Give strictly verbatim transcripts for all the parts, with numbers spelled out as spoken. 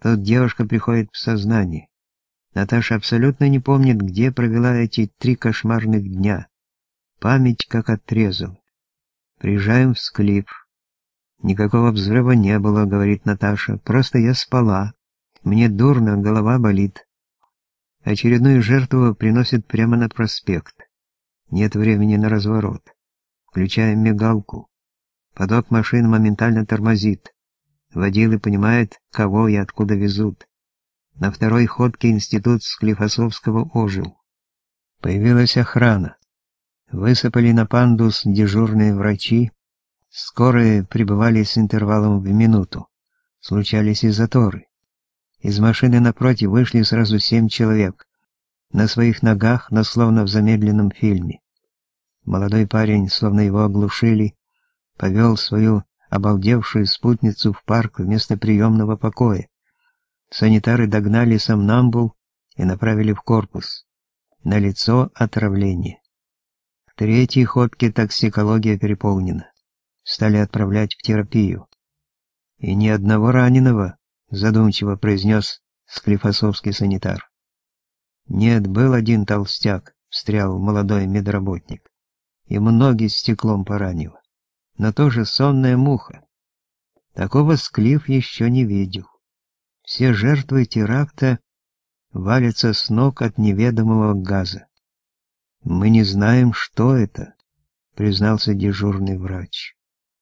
Тут девушка приходит в сознание. Наташа абсолютно не помнит, где провела эти три кошмарных дня. Память как отрезала. Приезжаем в Склиф. Никакого взрыва не было, говорит Наташа. Просто я спала. Мне дурно, голова болит. Очередную жертву приносят прямо на проспект. Нет времени на разворот. Включаем мигалку. Поток машин моментально тормозит. Водилы понимают, кого и откуда везут. На второй ходке институт Склифосовского ожил. Появилась охрана. Высыпали на пандус дежурные врачи. Скорые прибывали с интервалом в минуту. Случались и заторы. Из машины напротив вышли сразу семь человек. На своих ногах, но словно в замедленном фильме. Молодой парень, словно его оглушили, повел свою обалдевшую спутницу в парк вместо приемного покоя. Санитары догнали сомнамбул и направили в корпус. Налицо отравление. В третьей ходке токсикология переполнена. Стали отправлять в терапию. И ни одного раненого, задумчиво произнес склифосовский санитар. Нет, был один толстяк, встрял молодой медработник. Ему ноги стеклом поранило. Но тоже сонная муха. Такого Склиф еще не видел. Все жертвы теракта валятся с ног от неведомого газа. «Мы не знаем, что это», — признался дежурный врач.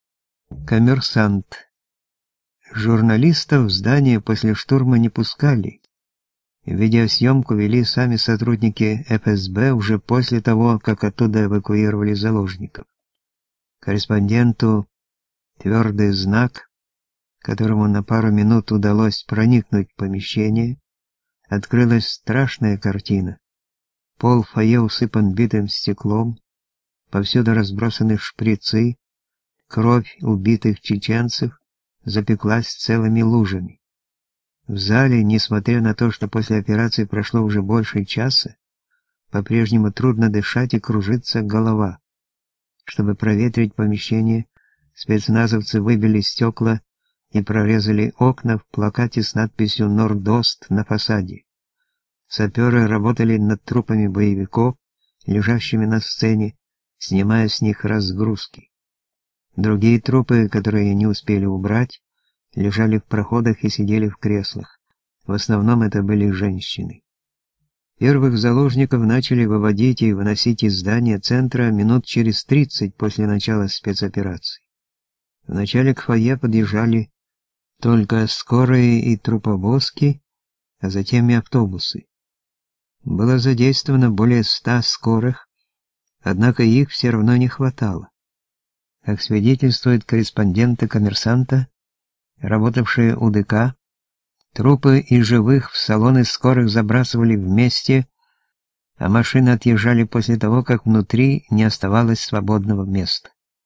Коммерсант. Журналистов в здание после штурма не пускали. Видеосъемку вели сами сотрудники эф эс бэ уже после того, как оттуда эвакуировали заложников. Корреспонденту твердый знак, которому на пару минут удалось проникнуть в помещение, открылась страшная картина. Пол фойе усыпан битым стеклом, повсюду разбросаны шприцы, кровь убитых чеченцев запеклась целыми лужами. В зале, несмотря на то, что после операции прошло уже больше часа, по-прежнему трудно дышать и кружится голова. Чтобы проветрить помещение, спецназовцы выбили стекла и прорезали окна в плакате с надписью «Нордост» на фасаде. Саперы работали над трупами боевиков, лежащими на сцене, снимая с них разгрузки. Другие трупы, которые не успели убрать, лежали в проходах и сидели в креслах. В основном это были женщины. Первых заложников начали выводить и выносить из здания центра минут через тридцать после начала спецоперации. Вначале к фойе подъезжали только скорые и труповозки, а затем и автобусы. Было задействовано более ста скорых, однако их все равно не хватало. Как свидетельствуют корреспонденты «Коммерсанта», работавшие у дэ ка, трупы и живых в салоны скорых забрасывали вместе, а машины отъезжали после того, как внутри не оставалось свободного места.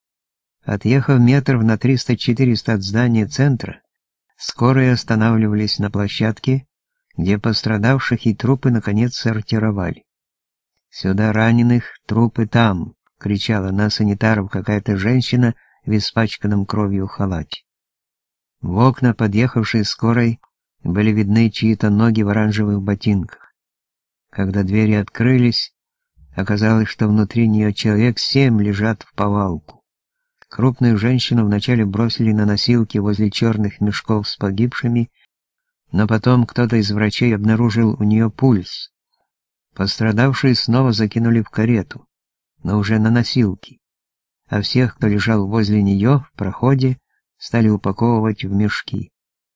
Отъехав метров на триста-четыреста от здания центра, скорые останавливались на площадке, где пострадавших и трупы наконец сортировали. «Сюда раненых, трупы там!» — кричала на санитаров какая-то женщина в испачканном кровью халате. В окна подъехавшей скорой были видны чьи-то ноги в оранжевых ботинках. Когда двери открылись, оказалось, что внутри нее человек семь лежат в повалку. Крупную женщину вначале бросили на носилки возле черных мешков с погибшими, но потом кто-то из врачей обнаружил у нее пульс. Пострадавшие снова закинули в карету, но уже на носилки, а всех, кто лежал возле нее в проходе, стали упаковывать в мешки.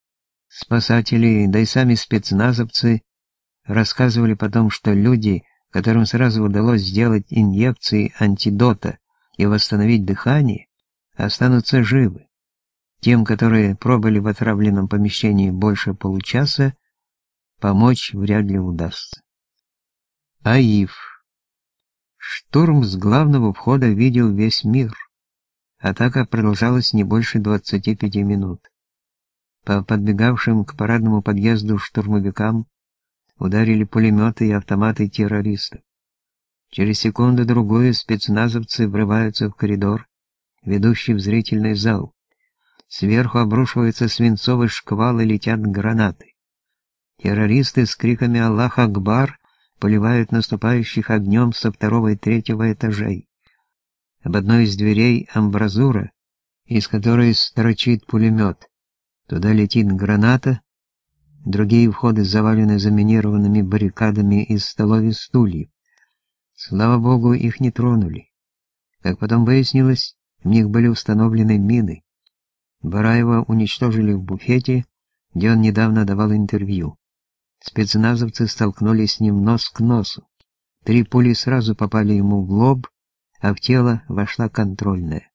Спасатели, да и сами спецназовцы рассказывали потом, что люди, которым сразу удалось сделать инъекции антидота и восстановить дыхание, останутся живы. Тем, которые пробыли в отравленном помещении больше получаса, помочь вряд ли удастся. АИФ. Штурм с главного входа видел весь мир. Атака продолжалась не больше двадцати пяти минут. По подбегавшим к парадному подъезду штурмовикам ударили пулеметы и автоматы террористов. Через секунду-другую спецназовцы врываются в коридор, ведущий в зрительный зал. Сверху обрушиваются свинцовые шквалы, летят гранаты. Террористы с криками «Аллах Акбар» поливают наступающих огнем со второго и третьего этажей. Об одной из дверей амбразура, из которой строчит пулемет. Туда летит граната, другие входы завалены заминированными баррикадами из столов и стульев. Слава богу, их не тронули. Как потом выяснилось, в них были установлены мины. Бараева уничтожили в буфете, где он недавно давал интервью. Спецназовцы столкнулись с ним нос к носу. Три пули сразу попали ему в лоб, а в тело вошла контрольная.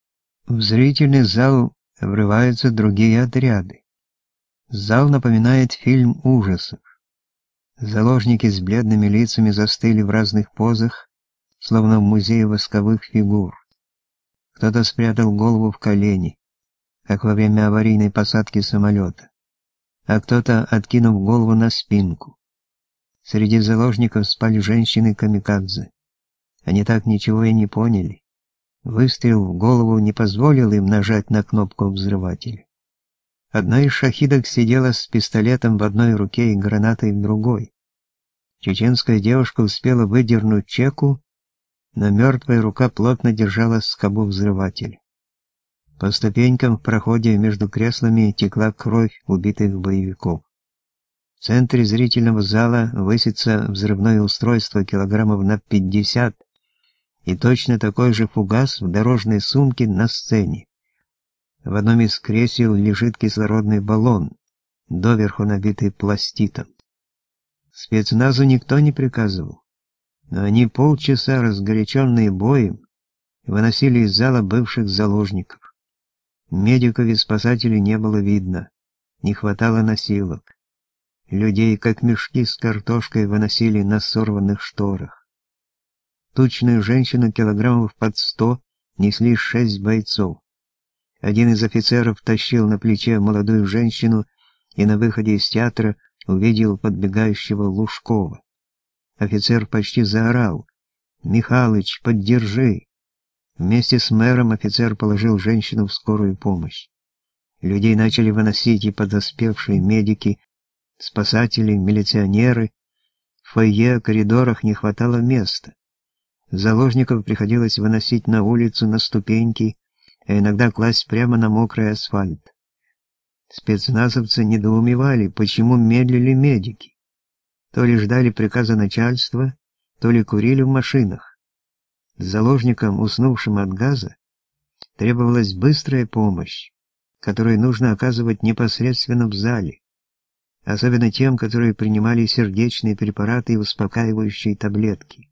В зрительный зал врываются другие отряды. Зал напоминает фильм ужасов. Заложники с бледными лицами застыли в разных позах, словно в музее восковых фигур. Кто-то спрятал голову в колени, как во время аварийной посадки самолета, а кто-то откинув голову на спинку. Среди заложников спали женщины-камикадзе. Они так ничего и не поняли. Выстрел в голову не позволил им нажать на кнопку взрывателя. Одна из шахидок сидела с пистолетом в одной руке и гранатой в другой. Чеченская девушка успела выдернуть чеку, но мертвая рука плотно держала скобу взрывателя. По ступенькам в проходе между креслами текла кровь убитых боевиков. В центре зрительного зала высится взрывное устройство килограммов на пятьдесят и точно такой же фугас в дорожной сумке на сцене. В одном из кресел лежит кислородный баллон, доверху набитый пластитом. Спецназу никто не приказывал, но они полчаса, разгоряченные боем, выносили из зала бывших заложников. Медиков и спасателей не было видно, не хватало носилок. Людей, как мешки с картошкой, выносили на сорванных шторах. Тучную женщину килограммов под сто несли шесть бойцов. Один из офицеров тащил на плече молодую женщину и на выходе из театра увидел подбегающего Лужкова. Офицер почти заорал: «Михалыч, поддержи!» Вместе с мэром офицер положил женщину в скорую помощь. Людей начали выносить и подоспевшие медики, спасатели, милиционеры. В фойе, коридорах не хватало места. Заложников приходилось выносить на улицу на ступеньки, а иногда класть прямо на мокрый асфальт. Спецназовцы недоумевали, почему медлили медики. То ли ждали приказа начальства, то ли курили в машинах. Заложникам, уснувшим от газа, требовалась быстрая помощь, которую нужно оказывать непосредственно в зале, особенно тем, которые принимали сердечные препараты и успокаивающие таблетки.